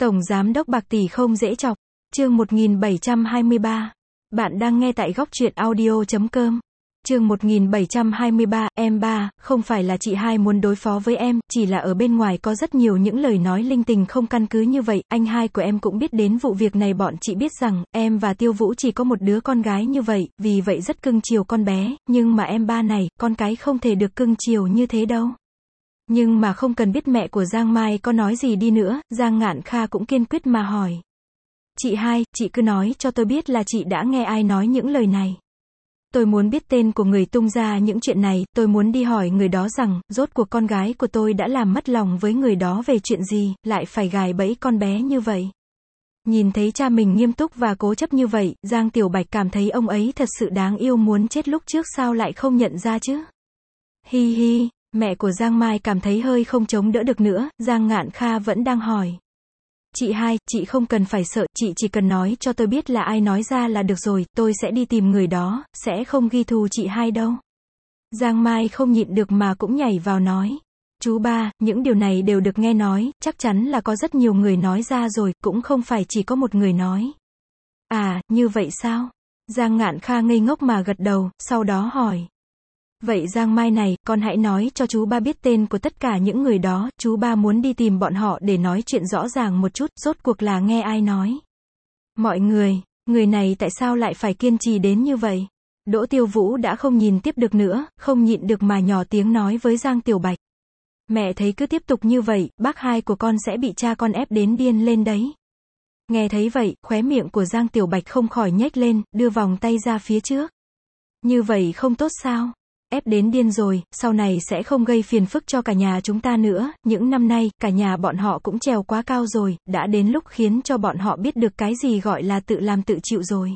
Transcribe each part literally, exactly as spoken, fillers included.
Tổng Giám đốc bạc tỷ không dễ chọc. Chương một nghìn bảy trăm hai mươi ba. Bạn đang nghe tại góc truyện audio chấm com. Chương một nghìn bảy trăm hai mươi ba, em ba, không phải là chị hai muốn đối phó với em, chỉ là ở bên ngoài có rất nhiều những lời nói linh tinh không căn cứ như vậy, anh hai của em cũng biết đến vụ việc này, bọn chị biết rằng, em và Tiêu Vũ chỉ có một đứa con gái như vậy, vì vậy rất cưng chiều con bé, nhưng mà em ba này, con cái không thể được cưng chiều như thế đâu. Nhưng mà không cần biết mẹ của Giang Mai có nói gì đi nữa, Giang Ngạn Kha cũng kiên quyết mà hỏi. Chị hai, chị cứ nói cho tôi biết là chị đã nghe ai nói những lời này. Tôi muốn biết tên của người tung ra những chuyện này, tôi muốn đi hỏi người đó rằng, rốt cuộc con gái của tôi đã làm mất lòng với người đó về chuyện gì, lại phải gài bẫy con bé như vậy. Nhìn thấy cha mình nghiêm túc và cố chấp như vậy, Giang Tiểu Bạch cảm thấy ông ấy thật sự đáng yêu muốn chết, lúc trước sao lại không nhận ra chứ. Hi hi, mẹ của Giang Mai cảm thấy hơi không chống đỡ được nữa, Giang Ngạn Kha vẫn đang hỏi. Chị hai, chị không cần phải sợ, chị chỉ cần nói cho tôi biết là ai nói ra là được rồi, tôi sẽ đi tìm người đó, sẽ không ghi thù chị hai đâu. Giang Mai không nhịn được mà cũng nhảy vào nói. Chú ba, những điều này đều được nghe nói, chắc chắn là có rất nhiều người nói ra rồi, cũng không phải chỉ có một người nói. À, như vậy sao? Giang Ngạn Kha ngây ngốc mà gật đầu, sau đó hỏi. Vậy Giang Mai này, con hãy nói cho chú ba biết tên của tất cả những người đó, chú ba muốn đi tìm bọn họ để nói chuyện rõ ràng một chút, rốt cuộc là nghe ai nói. Mọi người, người này tại sao lại phải kiên trì đến như vậy? Đỗ Tiêu Vũ đã không nhìn tiếp được nữa, không nhịn được mà nhỏ tiếng nói với Giang Tiểu Bạch. Mẹ thấy cứ tiếp tục như vậy, bác hai của con sẽ bị cha con ép đến điên lên đấy. Nghe thấy vậy, khóe miệng của Giang Tiểu Bạch không khỏi nhếch lên, đưa vòng tay ra phía trước. Như vậy không tốt sao? Ép đến điên rồi, sau này sẽ không gây phiền phức cho cả nhà chúng ta nữa, những năm nay, cả nhà bọn họ cũng trèo quá cao rồi, đã đến lúc khiến cho bọn họ biết được cái gì gọi là tự làm tự chịu rồi.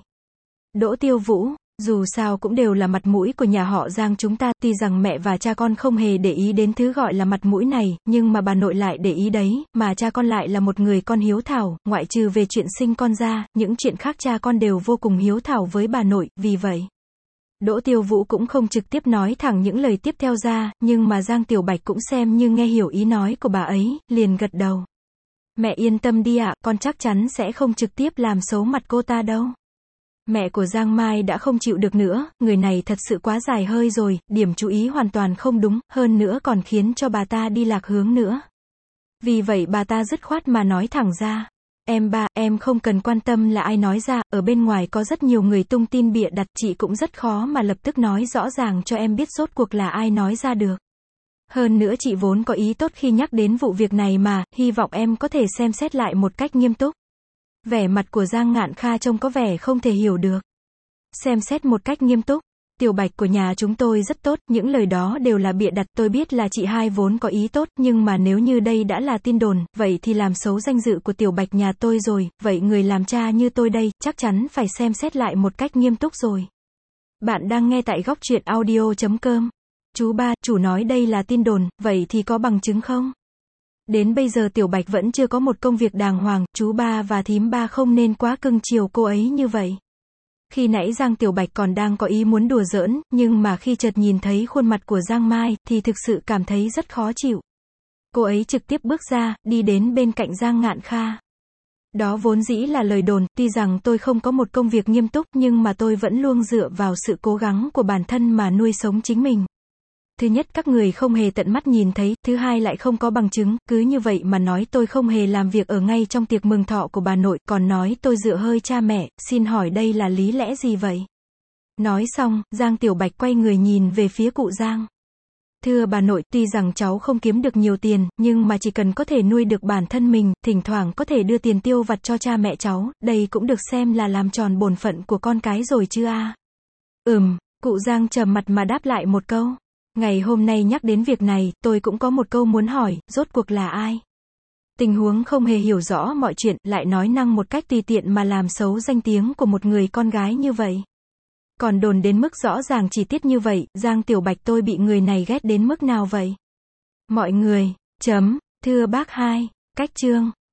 Đỗ Tiêu Vũ, dù sao cũng đều là mặt mũi của nhà họ Giang chúng ta, tuy rằng mẹ và cha con không hề để ý đến thứ gọi là mặt mũi này, nhưng mà bà nội lại để ý đấy, mà cha con lại là một người con hiếu thảo, ngoại trừ về chuyện sinh con ra, những chuyện khác cha con đều vô cùng hiếu thảo với bà nội, vì vậy. Đỗ Tiêu Vũ cũng không trực tiếp nói thẳng những lời tiếp theo ra, nhưng mà Giang Tiểu Bạch cũng xem như nghe hiểu ý nói của bà ấy, liền gật đầu. Mẹ yên tâm đi ạ, con chắc chắn sẽ không trực tiếp làm xấu mặt cô ta đâu. Mẹ của Giang Mai đã không chịu được nữa, người này thật sự quá dài hơi rồi, điểm chú ý hoàn toàn không đúng, hơn nữa còn khiến cho bà ta đi lạc hướng nữa. Vì vậy bà ta dứt khoát mà nói thẳng ra. Em ba, em không cần quan tâm là ai nói ra, ở bên ngoài có rất nhiều người tung tin bịa đặt, chị cũng rất khó mà lập tức nói rõ ràng cho em biết rốt cuộc là ai nói ra được. Hơn nữa chị vốn có ý tốt khi nhắc đến vụ việc này mà, hy vọng em có thể xem xét lại một cách nghiêm túc. Vẻ mặt của Giang Ngạn Kha trông có vẻ không thể hiểu được. Xem xét một cách nghiêm túc. Tiểu Bạch của nhà chúng tôi rất tốt, những lời đó đều là bịa đặt, tôi biết là chị hai vốn có ý tốt, nhưng mà nếu như đây đã là tin đồn, vậy thì làm xấu danh dự của Tiểu Bạch nhà tôi rồi, vậy người làm cha như tôi đây, chắc chắn phải xem xét lại một cách nghiêm túc rồi. Bạn đang nghe tại góc truyện audio chấm com. Chú ba, chủ nói đây là tin đồn, vậy thì có bằng chứng không? Đến bây giờ Tiểu Bạch vẫn chưa có một công việc đàng hoàng, chú ba và thím ba không nên quá cưng chiều cô ấy như vậy. Khi nãy Giang Tiểu Bạch còn đang có ý muốn đùa giỡn, nhưng mà khi chợt nhìn thấy khuôn mặt của Giang Mai, thì thực sự cảm thấy rất khó chịu. Cô ấy trực tiếp bước ra, đi đến bên cạnh Giang Ngạn Kha. Đó vốn dĩ là lời đồn, tuy rằng tôi không có một công việc nghiêm túc, nhưng mà tôi vẫn luôn dựa vào sự cố gắng của bản thân mà nuôi sống chính mình. Thứ nhất các người không hề tận mắt nhìn thấy, thứ hai lại không có bằng chứng, cứ như vậy mà nói tôi không hề làm việc ở ngay trong tiệc mừng thọ của bà nội, còn nói tôi dựa hơi cha mẹ, xin hỏi đây là lý lẽ gì vậy? Nói xong, Giang Tiểu Bạch quay người nhìn về phía cụ Giang. Thưa bà nội, tuy rằng cháu không kiếm được nhiều tiền, nhưng mà chỉ cần có thể nuôi được bản thân mình, thỉnh thoảng có thể đưa tiền tiêu vặt cho cha mẹ cháu, đây cũng được xem là làm tròn bổn phận của con cái rồi chứ a? Ừm, cụ Giang trầm mặt mà đáp lại một câu. Ngày hôm nay nhắc đến việc này, tôi cũng có một câu muốn hỏi, rốt cuộc là ai? Tình huống không hề hiểu rõ mọi chuyện, lại nói năng một cách tùy tiện mà làm xấu danh tiếng của một người con gái như vậy. Còn đồn đến mức rõ ràng chi tiết như vậy, Giang Tiểu Bạch tôi bị người này ghét đến mức nào vậy? Mọi người, chấm, thưa bác hai, cách chương.